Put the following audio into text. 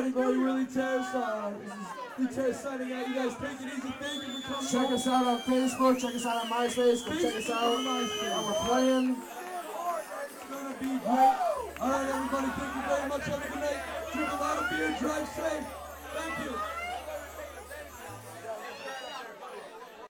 Buddy Boy Willie Terrace. This is Lee Terrace signing out. You guys take it easy. Thank you for coming. Check us out on Facebook. Check us out on MySpace. Go check us out. We're playing. It's going to be great. All right, everybody. Thank you very much. Have a good night. Drink a lot of beer. Drive safe. Thank you.